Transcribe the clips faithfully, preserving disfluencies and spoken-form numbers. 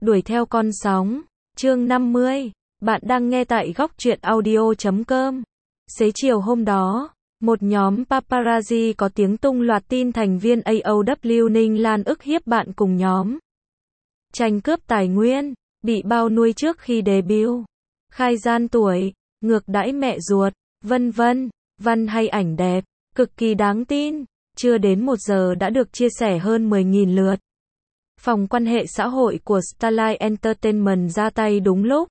Đuổi theo con sóng. Chương năm mươi. Bạn đang nghe tại góc truyện audio chấm com. Xế chiều hôm đó, một nhóm paparazzi có tiếng tung loạt tin thành viên a o vê Ninh Lan ức hiếp bạn cùng nhóm. Tranh cướp tài nguyên, bị bao nuôi trước khi debut, khai gian tuổi, ngược đãi mẹ ruột, vân vân, văn hay ảnh đẹp, cực kỳ đáng tin. Chưa đến một giờ đã được chia sẻ hơn mười nghìn lượt. Phòng quan hệ xã hội của Starlight Entertainment ra tay đúng lúc,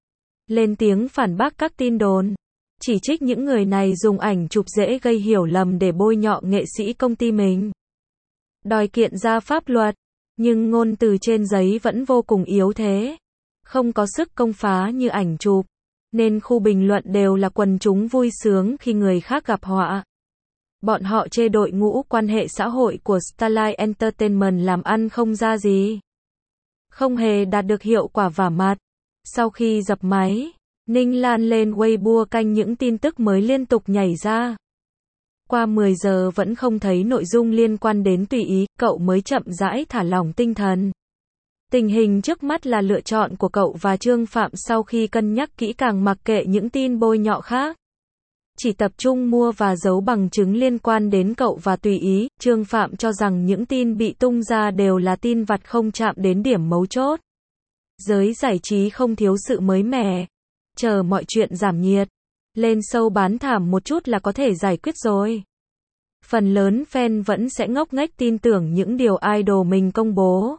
lên tiếng phản bác các tin đồn, chỉ trích những người này dùng ảnh chụp dễ gây hiểu lầm để bôi nhọ nghệ sĩ công ty mình, đòi kiện ra pháp luật, nhưng ngôn từ trên giấy vẫn vô cùng yếu thế, không có sức công phá như ảnh chụp, nên khu bình luận đều là quần chúng vui sướng khi người khác gặp họa. Bọn họ chê đội ngũ quan hệ xã hội của Starlight Entertainment làm ăn không ra gì, không hề đạt được hiệu quả vả mặt. Sau khi dập máy, Ninh Lan lên Weibo canh những tin tức mới liên tục nhảy ra. Qua mười giờ vẫn không thấy nội dung liên quan đến Tùy Ý, cậu mới chậm rãi thả lỏng tinh thần. Tình hình trước mắt là lựa chọn của cậu và Trương Phạm sau khi cân nhắc kỹ càng mặc kệ những tin bôi nhọ khác. Chỉ tập trung mua và giấu bằng chứng liên quan đến cậu và Tùy Ý. Trương Phạm cho rằng những tin bị tung ra đều là tin vặt không chạm đến điểm mấu chốt. Giới giải trí không thiếu sự mới mẻ. Chờ mọi chuyện giảm nhiệt, lên show bán thảm một chút là có thể giải quyết rồi. Phần lớn fan vẫn sẽ ngốc nghếch tin tưởng những điều idol mình công bố.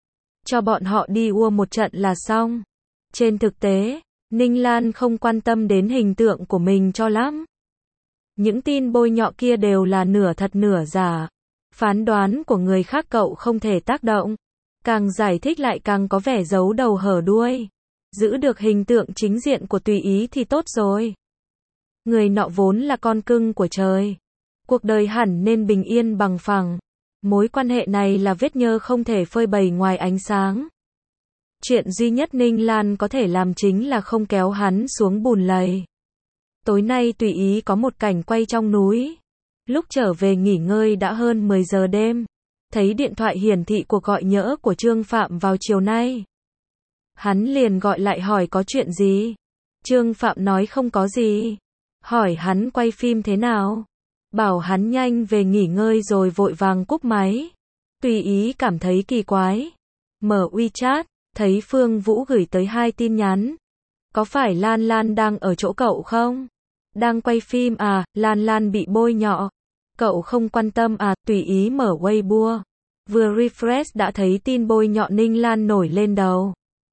Cho bọn họ đi ua một trận là xong. Trên thực tế, Ninh Lan không quan tâm đến hình tượng của mình cho lắm. Những tin bôi nhọ kia đều là nửa thật nửa giả. Phán đoán của người khác cậu không thể tác động. Càng giải thích lại càng có vẻ giấu đầu hở đuôi. Giữ được hình tượng chính diện của Tùy Ý thì tốt rồi. Người nọ vốn là con cưng của trời. Cuộc đời hẳn nên bình yên bằng phẳng. Mối quan hệ này là vết nhơ không thể phơi bày ngoài ánh sáng. Chuyện duy nhất Ninh Lan có thể làm chính là không kéo hắn xuống bùn lầy. Tối nay Tùy Ý có một cảnh quay trong núi. Lúc trở về nghỉ ngơi đã hơn mười giờ đêm. Thấy điện thoại hiển thị cuộc gọi nhỡ của Trương Phạm vào chiều nay. Hắn liền gọi lại hỏi có chuyện gì. Trương Phạm nói không có gì. Hỏi hắn quay phim thế nào. Bảo hắn nhanh về nghỉ ngơi rồi vội vàng cúp máy. Tùy Ý cảm thấy kỳ quái. Mở WeChat, thấy Phương Vũ gửi tới hai tin nhắn. Có phải Lan Lan đang ở chỗ cậu không? Đang quay phim à, Lan Lan bị bôi nhọ. Cậu không quan tâm à, Tùy Ý mở Weibo. Vừa refresh đã thấy tin bôi nhọ Ninh Lan nổi lên đầu.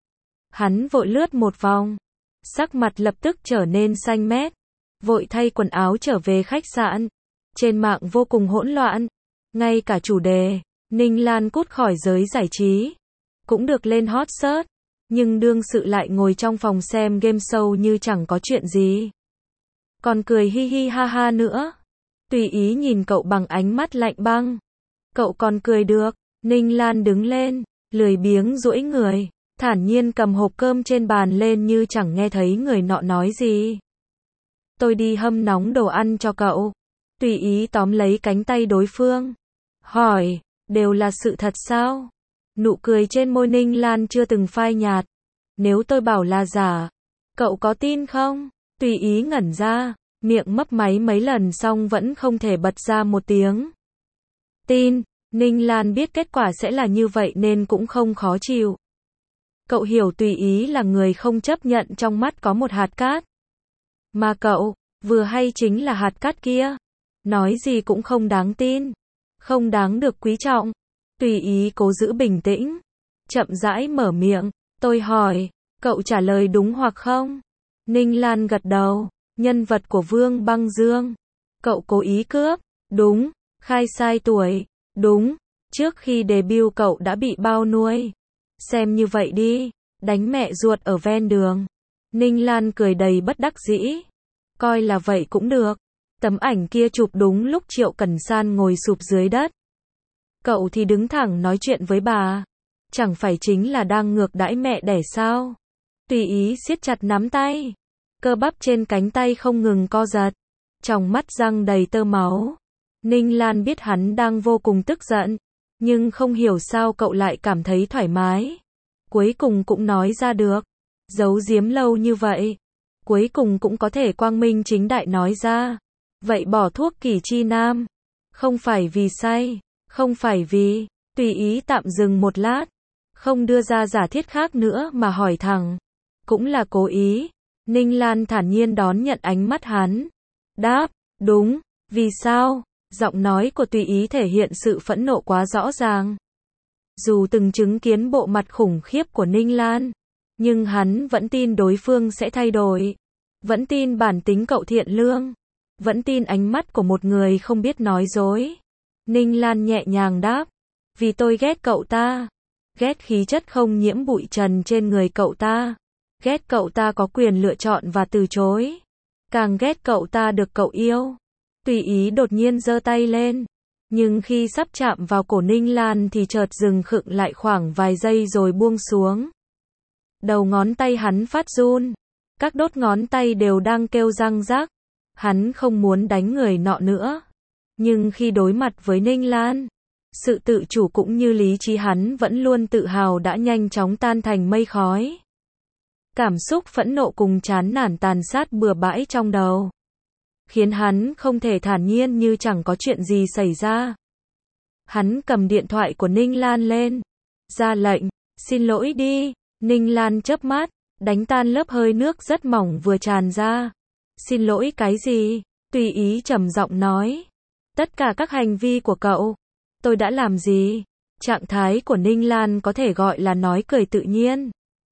Hắn vội lướt một vòng. Sắc mặt lập tức trở nên xanh mét. Vội thay quần áo trở về khách sạn. Trên mạng vô cùng hỗn loạn. Ngay cả chủ đề, Ninh Lan cút khỏi giới giải trí, cũng được lên hot search. Nhưng đương sự lại ngồi trong phòng xem game show như chẳng có chuyện gì. Còn cười hi hi ha ha nữa. Tùy Ý nhìn cậu bằng ánh mắt lạnh băng. Cậu còn cười được. Ninh Lan đứng lên, lười biếng duỗi người, thản nhiên cầm hộp cơm trên bàn lên như chẳng nghe thấy người nọ nói gì. Tôi đi hâm nóng đồ ăn cho cậu. Tùy Ý tóm lấy cánh tay đối phương. Hỏi, đều là sự thật sao? Nụ cười trên môi Ninh Lan chưa từng phai nhạt. Nếu tôi bảo là giả, cậu có tin không? Tùy Ý ngẩn ra, miệng mấp máy mấy lần xong vẫn không thể bật ra một tiếng. Tin. Ninh Lan biết kết quả sẽ là như vậy nên cũng không khó chịu. Cậu hiểu Tùy Ý là người không chấp nhận trong mắt có một hạt cát. Mà cậu, vừa hay chính là hạt cát kia. Nói gì cũng không đáng tin. Không đáng được quý trọng. Tùy Ý cố giữ bình tĩnh. Chậm rãi mở miệng. Tôi hỏi, cậu trả lời đúng hoặc không? Ninh Lan gật đầu. Nhân vật của Vương Băng Dương. Cậu cố ý cướp. Đúng. Khai sai tuổi. Đúng. Trước khi debut cậu đã bị bao nuôi. Xem như vậy đi. Đánh mẹ ruột ở ven đường. Ninh Lan cười đầy bất đắc dĩ. Coi là vậy cũng được. Tấm ảnh kia chụp đúng lúc Triệu Cẩn San ngồi sụp dưới đất. Cậu thì đứng thẳng nói chuyện với bà. Chẳng phải chính là đang ngược đãi mẹ đẻ sao? Tùy Ý siết chặt nắm tay. Cơ bắp trên cánh tay không ngừng co giật. Trong mắt răng đầy tơ máu. Ninh Lan biết hắn đang vô cùng tức giận. Nhưng không hiểu sao cậu lại cảm thấy thoải mái. Cuối cùng cũng nói ra được. Giấu giếm lâu như vậy. Cuối cùng cũng có thể quang minh chính đại nói ra. Vậy bỏ thuốc kỳ chi nam. Không phải vì say. Không phải vì. Tùy ý tạm dừng một lát. Không đưa ra giả thiết khác nữa mà hỏi thẳng. Cũng là cố ý. Ninh Lan thản nhiên đón nhận ánh mắt hắn. Đáp. Đúng. Vì sao? Giọng nói của tùy ý thể hiện sự phẫn nộ quá rõ ràng. Dù từng chứng kiến bộ mặt khủng khiếp của Ninh Lan, nhưng hắn vẫn tin đối phương sẽ thay đổi. Vẫn tin bản tính cậu thiện lương. Vẫn tin ánh mắt của một người không biết nói dối. Ninh Lan nhẹ nhàng đáp. Vì tôi ghét cậu ta. Ghét khí chất không nhiễm bụi trần trên người cậu ta. Ghét cậu ta có quyền lựa chọn và từ chối. Càng ghét cậu ta được cậu yêu. Tùy ý đột nhiên giơ tay lên. Nhưng khi sắp chạm vào cổ Ninh Lan thì chợt dừng khựng lại khoảng vài giây rồi buông xuống. Đầu ngón tay hắn phát run. Các đốt ngón tay đều đang kêu răng rắc. Hắn không muốn đánh người nọ nữa. Nhưng khi đối mặt với Ninh Lan, sự tự chủ cũng như lý trí hắn vẫn luôn tự hào đã nhanh chóng tan thành mây khói. Cảm xúc phẫn nộ cùng chán nản tàn sát bừa bãi trong đầu. Khiến hắn không thể thản nhiên như chẳng có chuyện gì xảy ra. Hắn cầm điện thoại của Ninh Lan lên. Ra lệnh. Xin lỗi đi. Ninh Lan chớp mắt. Đánh tan lớp hơi nước rất mỏng vừa tràn ra. Xin lỗi cái gì? Tùy ý trầm giọng nói. Tất cả các hành vi của cậu. Tôi đã làm gì? Trạng thái của Ninh Lan có thể gọi là nói cười tự nhiên.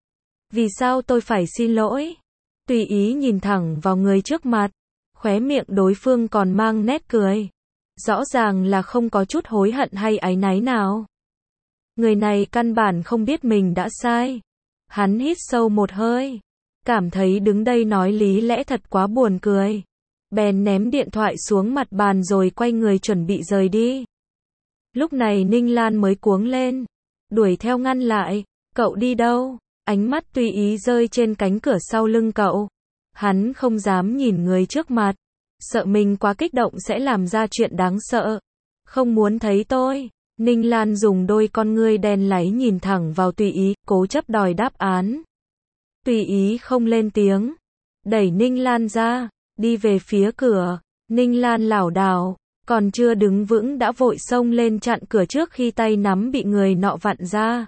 Vì sao tôi phải xin lỗi? Tùy ý nhìn thẳng vào người trước mặt. Khóe miệng đối phương còn mang nét cười. Rõ ràng là không có chút hối hận hay áy náy nào. Người này căn bản không biết mình đã sai. Hắn hít sâu một hơi. Cảm thấy đứng đây nói lý lẽ thật quá buồn cười. Bèn ném điện thoại xuống mặt bàn rồi quay người chuẩn bị rời đi. Lúc này Ninh Lan mới cuống lên. Đuổi theo ngăn lại. Cậu đi đâu? Ánh mắt tùy ý rơi trên cánh cửa sau lưng cậu. Hắn không dám nhìn người trước mặt. Sợ mình quá kích động sẽ làm ra chuyện đáng sợ. Không muốn thấy tôi. Ninh Lan dùng đôi con ngươi đen láy nhìn thẳng vào tùy ý, cố chấp đòi đáp án. Tùy ý không lên tiếng. Đẩy Ninh Lan ra. Đi về phía cửa. Ninh Lan lảo đảo. Còn chưa đứng vững đã vội xông lên chặn cửa trước khi tay nắm bị người nọ vặn ra.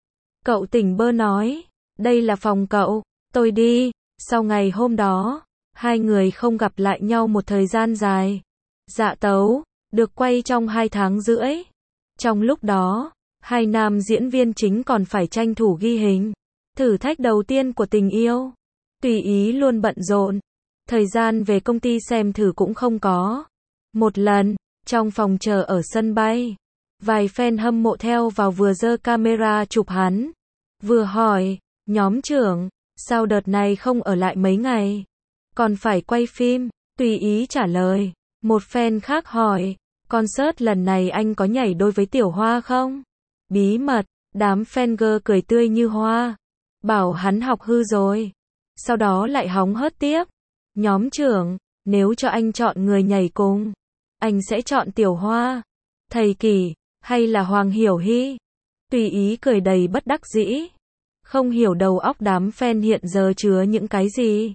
Cậu tỉnh bơ nói. Đây là phòng cậu. Tôi đi. Sau ngày hôm đó, hai người không gặp lại nhau một thời gian dài. Dạ tấu, được quay trong hai tháng rưỡi. Trong lúc đó, hai nam diễn viên chính còn phải tranh thủ ghi hình. Thử thách đầu tiên của tình yêu. Tùy ý luôn bận rộn. Thời gian về công ty xem thử cũng không có. Một lần, trong phòng chờ ở sân bay, vài fan hâm mộ theo vào vừa giơ camera chụp hắn. Vừa hỏi, nhóm trưởng, sao đợt này không ở lại mấy ngày? Còn phải quay phim? Tùy ý trả lời. Một fan khác hỏi, concert lần này anh có nhảy đôi với Tiểu Hoa không? Bí mật, đám fan girl cười tươi như hoa. Bảo hắn học hư rồi. Sau đó lại hóng hớt tiếp. Nhóm trưởng, nếu cho anh chọn người nhảy cùng, anh sẽ chọn Tiểu Hoa, Thầy Kỳ, hay là Hoàng Hiểu Hy? Tùy ý cười đầy bất đắc dĩ. Không hiểu đầu óc đám fan hiện giờ chứa những cái gì.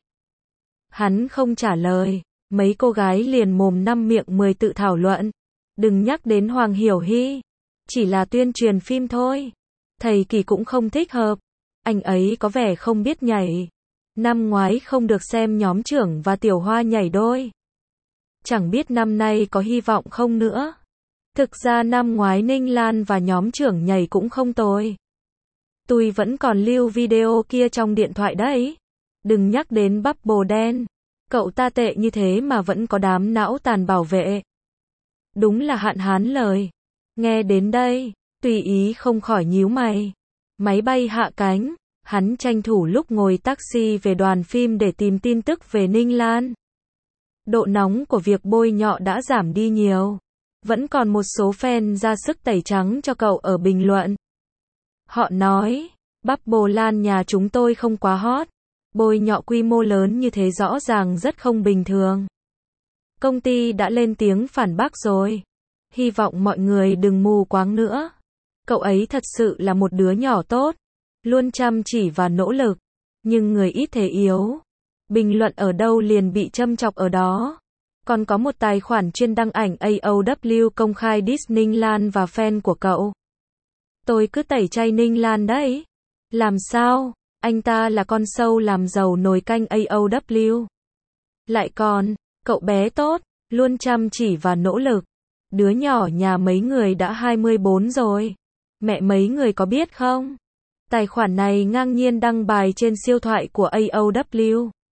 Hắn không trả lời. Mấy cô gái liền mồm năm miệng mười tự thảo luận. Đừng nhắc đến Hoàng Hiểu Hy. Chỉ là tuyên truyền phim thôi. Thầy Kỳ cũng không thích hợp. Anh ấy có vẻ không biết nhảy. Năm ngoái không được xem nhóm trưởng và Tiểu Hoa nhảy đôi. Chẳng biết năm nay có hy vọng không nữa. Thực ra năm ngoái Ninh Lan và nhóm trưởng nhảy cũng không tồi. Tôi vẫn còn lưu video kia trong điện thoại đấy. Đừng nhắc đến bắp bồ đen. Cậu ta tệ như thế mà vẫn có đám não tàn bảo vệ. Đúng là hạn hán lời. Nghe đến đây, tùy ý không khỏi nhíu mày. Máy bay hạ cánh, hắn tranh thủ lúc ngồi taxi về đoàn phim để tìm tin tức về Ninh Lan. Độ nóng của việc bôi nhọ đã giảm đi nhiều. Vẫn còn một số fan ra sức tẩy trắng cho cậu ở bình luận. Họ nói, bắp bồ Lan nhà chúng tôi không quá hot. Bôi nhọ quy mô lớn như thế rõ ràng rất không bình thường. Công ty đã lên tiếng phản bác rồi. Hy vọng mọi người đừng mù quáng nữa. Cậu ấy thật sự là một đứa nhỏ tốt. luôn chăm chỉ và nỗ lực, nhưng người ít thể yếu. Bình luận ở đâu liền bị châm chọc ở đó. Còn có một tài khoản chuyên đăng ảnh a o vê công khai diss Ninh Lan và fan của cậu. Tôi cứ tẩy chay Ninh Lan đấy. Làm sao? Anh ta là con sâu làm giàu nồi canh a o vê. Lại còn, cậu bé tốt, luôn chăm chỉ và nỗ lực. Đứa nhỏ nhà mấy người đã hai mươi bốn rồi. Mẹ mấy người có biết không? Tài khoản này ngang nhiên đăng bài trên siêu thoại của a o vê.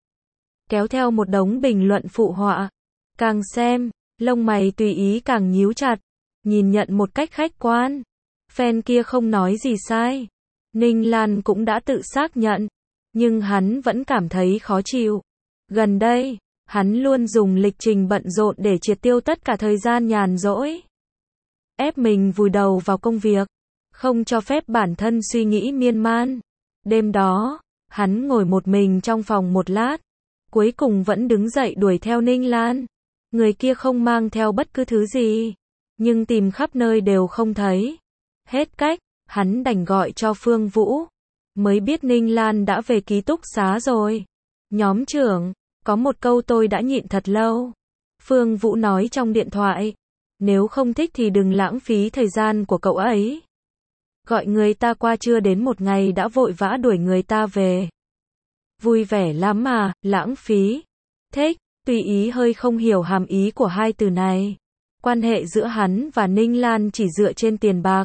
Kéo theo một đống bình luận phụ họa. Càng xem, lông mày tùy ý càng nhíu chặt. Nhìn nhận một cách khách quan. Fan kia không nói gì sai. Ninh Lan cũng đã tự xác nhận. Nhưng hắn vẫn cảm thấy khó chịu. Gần đây, hắn luôn dùng lịch trình bận rộn để triệt tiêu tất cả thời gian nhàn rỗi. Ép mình vùi đầu vào công việc. Không cho phép bản thân suy nghĩ miên man. Đêm đó, hắn ngồi một mình trong phòng một lát. Cuối cùng vẫn đứng dậy đuổi theo Ninh Lan. Người kia không mang theo bất cứ thứ gì. Nhưng tìm khắp nơi đều không thấy. Hết cách, hắn đành gọi cho Phương Vũ. Mới biết Ninh Lan đã về ký túc xá rồi. Nhóm trưởng, có một câu tôi đã nhịn thật lâu. Phương Vũ nói trong điện thoại. Nếu không thích thì đừng lãng phí thời gian của cậu ấy. Gọi người ta qua chưa đến một ngày đã vội vã đuổi người ta về. Vui vẻ lắm mà, lãng phí. Thích, tùy ý hơi không hiểu hàm ý của hai từ này. Quan hệ giữa hắn và Ninh Lan chỉ dựa trên tiền bạc.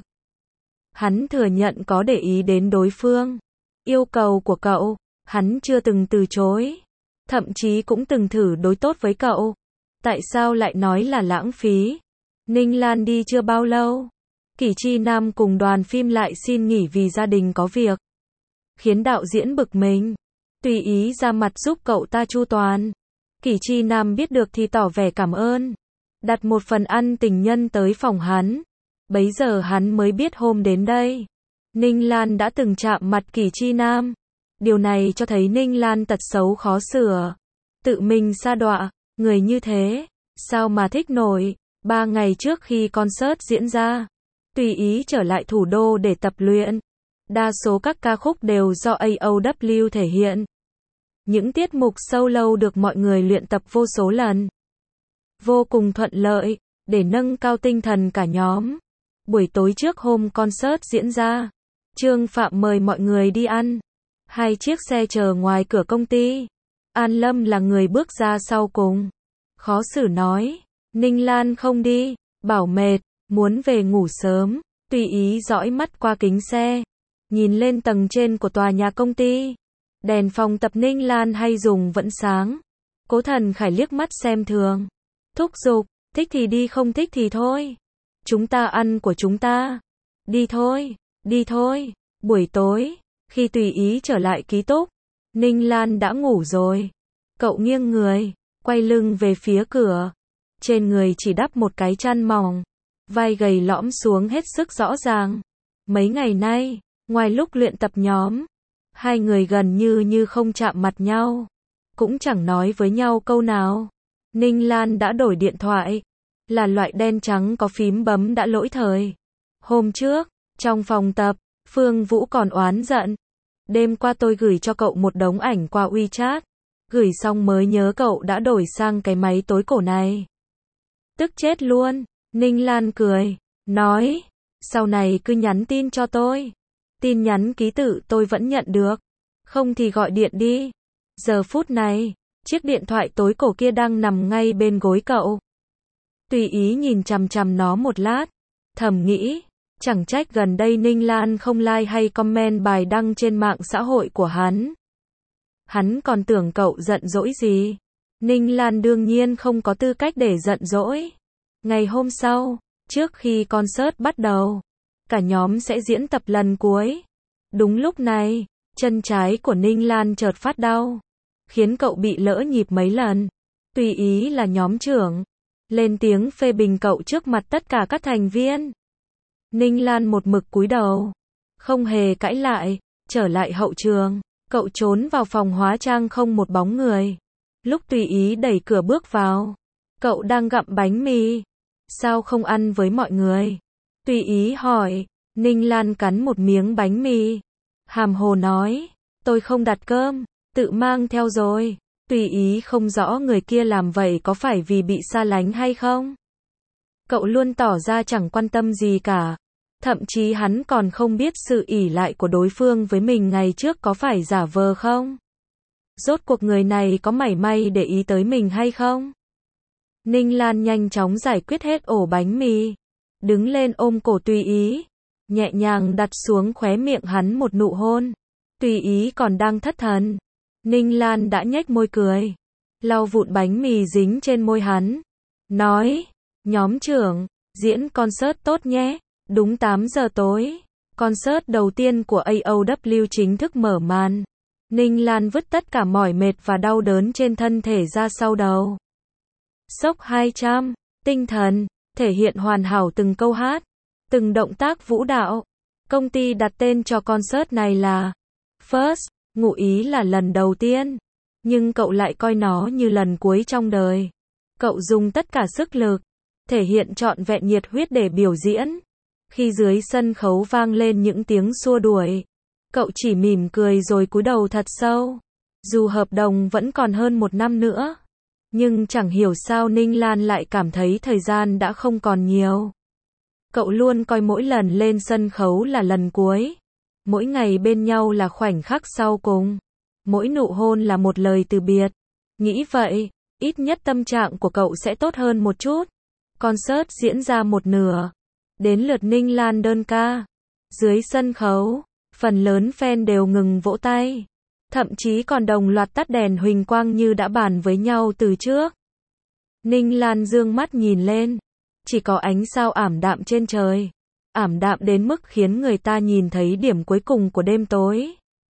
Hắn thừa nhận có để ý đến đối phương. Yêu cầu của cậu, hắn chưa từng từ chối. Thậm chí cũng từng thử đối tốt với cậu. Tại sao lại nói là lãng phí? Ninh Lan đi chưa bao lâu. Kỷ Chi Nam cùng đoàn phim lại xin nghỉ vì gia đình có việc. Khiến đạo diễn bực mình. Tùy ý ra mặt giúp cậu ta chu toàn. Kỷ Chi Nam biết được thì tỏ vẻ cảm ơn. Đặt một phần ăn tình nhân tới phòng hắn. Bấy giờ hắn mới biết hôm đến đây. Ninh Lan đã từng chạm mặt Kỷ Chi Nam. Điều này cho thấy Ninh Lan tật xấu khó sửa. Tự mình sa đọa. Người như thế, sao mà thích nổi. Ba ngày trước khi concert diễn ra, tùy ý trở lại thủ đô để tập luyện. Đa số các ca khúc đều do a o vê thể hiện. Những tiết mục solo được mọi người luyện tập vô số lần. Vô cùng thuận lợi, để nâng cao tinh thần cả nhóm. Buổi tối trước hôm concert diễn ra, Trương Phạm mời mọi người đi ăn. Hai chiếc xe chờ ngoài cửa công ty. An Lâm là người bước ra sau cùng. Khó xử nói, Ninh Lan không đi, bảo mệt, muốn về ngủ sớm. Tùy ý dõi mắt qua kính xe, nhìn lên tầng trên của tòa nhà công ty. Đèn phòng tập Ninh Lan hay dùng vẫn sáng. Cố Thần Khải liếc mắt xem thường. Thúc giục, thích thì đi không thích thì thôi. Chúng ta ăn của chúng ta. Đi thôi, đi thôi. Buổi tối, khi tùy ý trở lại ký túc, Ninh Lan đã ngủ rồi. Cậu nghiêng người, quay lưng về phía cửa. Trên người chỉ đắp một cái chăn mỏng. Vai gầy lõm xuống hết sức rõ ràng. Mấy ngày nay, ngoài lúc luyện tập nhóm, hai người gần như như không chạm mặt nhau. Cũng chẳng nói với nhau câu nào. Ninh Lan đã đổi điện thoại. Là loại đen trắng có phím bấm đã lỗi thời. Hôm trước, trong phòng tập, Phương Vũ còn oán giận. Đêm qua tôi gửi cho cậu một đống ảnh qua WeChat. Gửi xong mới nhớ cậu đã đổi sang cái máy tối cổ này. Tức chết luôn. Ninh Lan cười, nói, sau này cứ nhắn tin cho tôi. Tin nhắn ký tự tôi vẫn nhận được. Không thì gọi điện đi. Giờ phút này, chiếc điện thoại tối cổ kia đang nằm ngay bên gối cậu. Tùy ý nhìn chằm chằm nó một lát. Thầm nghĩ, chẳng trách gần đây Ninh Lan không like hay comment bài đăng trên mạng xã hội của hắn. Hắn còn tưởng cậu giận dỗi gì. Ninh Lan đương nhiên không có tư cách để giận dỗi. Ngày hôm sau, trước khi concert bắt đầu, cả nhóm sẽ diễn tập lần cuối. Đúng lúc này, chân trái của Ninh Lan chợt phát đau, khiến cậu bị lỡ nhịp mấy lần. Tùy ý là nhóm trưởng, lên tiếng phê bình cậu trước mặt tất cả các thành viên. Ninh Lan một mực cúi đầu, không hề cãi lại. Trở lại hậu trường, cậu trốn vào phòng hóa trang không một bóng người. Lúc tùy ý đẩy cửa bước vào, cậu đang gặm bánh mì. Sao không ăn với mọi người? Tùy ý hỏi. Ninh Lan cắn một miếng bánh mì, hàm hồ nói, tôi không đặt cơm, tự mang theo rồi. Tùy ý không rõ người kia làm vậy có phải vì bị xa lánh hay không. Cậu luôn tỏ ra chẳng quan tâm gì cả. Thậm chí hắn còn không biết sự ỷ lại của đối phương với mình ngày trước có phải giả vờ không. Rốt cuộc người này có mảy may để ý tới mình hay không? Ninh Lan nhanh chóng giải quyết hết ổ bánh mì. Đứng lên ôm cổ Tùy Ý. Nhẹ nhàng đặt xuống khóe miệng hắn một nụ hôn. Tùy Ý còn đang thất thần. Ninh Lan đã nhếch môi cười. Lau vụn bánh mì dính trên môi hắn. Nói, nhóm trưởng, diễn concert tốt nhé. Đúng tám giờ tối. Concert đầu tiên của a o vê chính thức mở màn. Ninh Lan vứt tất cả mỏi mệt và đau đớn trên thân thể ra sau đầu. Sốc hai trăm, tinh thần, thể hiện hoàn hảo từng câu hát, từng động tác vũ đạo. Công ty đặt tên cho concert này là First, ngụ ý là lần đầu tiên. Nhưng cậu lại coi nó như lần cuối trong đời. Cậu dùng tất cả sức lực, thể hiện trọn vẹn nhiệt huyết để biểu diễn. Khi dưới sân khấu vang lên những tiếng xua đuổi, cậu chỉ mỉm cười rồi cúi đầu thật sâu. Dù hợp đồng vẫn còn hơn một năm nữa, nhưng chẳng hiểu sao Ninh Lan lại cảm thấy thời gian đã không còn nhiều. Cậu luôn coi mỗi lần lên sân khấu là lần cuối. Mỗi ngày bên nhau là khoảnh khắc sau cùng. Mỗi nụ hôn là một lời từ biệt. Nghĩ vậy, ít nhất tâm trạng của cậu sẽ tốt hơn một chút. Concert diễn ra một nửa. Đến lượt Ninh Lan đơn ca. Dưới sân khấu, phần lớn fan đều ngừng vỗ tay. Thậm chí còn đồng loạt tắt đèn huỳnh quang như đã bàn với nhau từ trước. Ninh Lan dương mắt nhìn lên. Chỉ có ánh sao ảm đạm trên trời. Ảm đạm đến mức khiến người ta nhìn thấy điểm cuối cùng của đêm tối.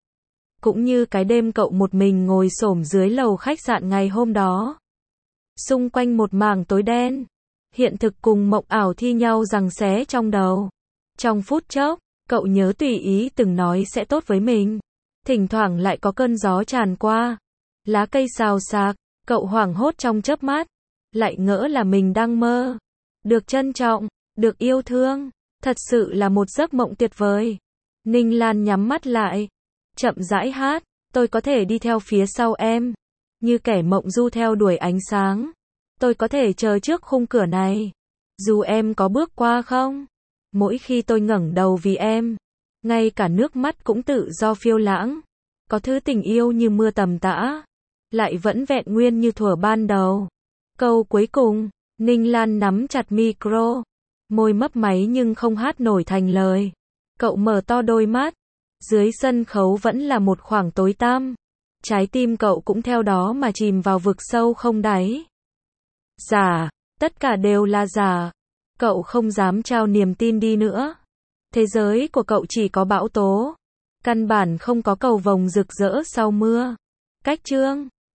Cũng như cái đêm cậu một mình ngồi xổm dưới lầu khách sạn ngày hôm đó. Xung quanh một mảng tối đen. Hiện thực cùng mộng ảo thi nhau giằng xé trong đầu. Trong phút chốc, cậu nhớ Tùy Ý từng nói sẽ tốt với mình. Thỉnh thoảng lại có cơn gió tràn qua. Lá cây xào xạc, cậu hoảng hốt trong chớp mắt. Lại ngỡ là mình đang mơ. Được trân trọng, được yêu thương. Thật sự là một giấc mộng tuyệt vời. Ninh Lan nhắm mắt lại. Chậm rãi hát, tôi có thể đi theo phía sau em. Như kẻ mộng du theo đuổi ánh sáng. Tôi có thể chờ trước khung cửa này. Dù em có bước qua không. Mỗi khi tôi ngẩng đầu vì em. Ngay cả nước mắt cũng tự do phiêu lãng. Có thứ tình yêu như mưa tầm tã. Lại vẫn vẹn nguyên như thuở ban đầu. Câu cuối cùng, Ninh Lan nắm chặt micro. Môi mấp máy nhưng không hát nổi thành lời. Cậu mở to đôi mắt. Dưới sân khấu vẫn là một khoảng tối tăm. Trái tim cậu cũng theo đó mà chìm vào vực sâu không đáy. Giả, tất cả đều là giả. Cậu không dám trao niềm tin đi nữa. Thế giới của cậu chỉ có bão tố. Căn bản không có cầu vồng rực rỡ sau mưa. Cách chương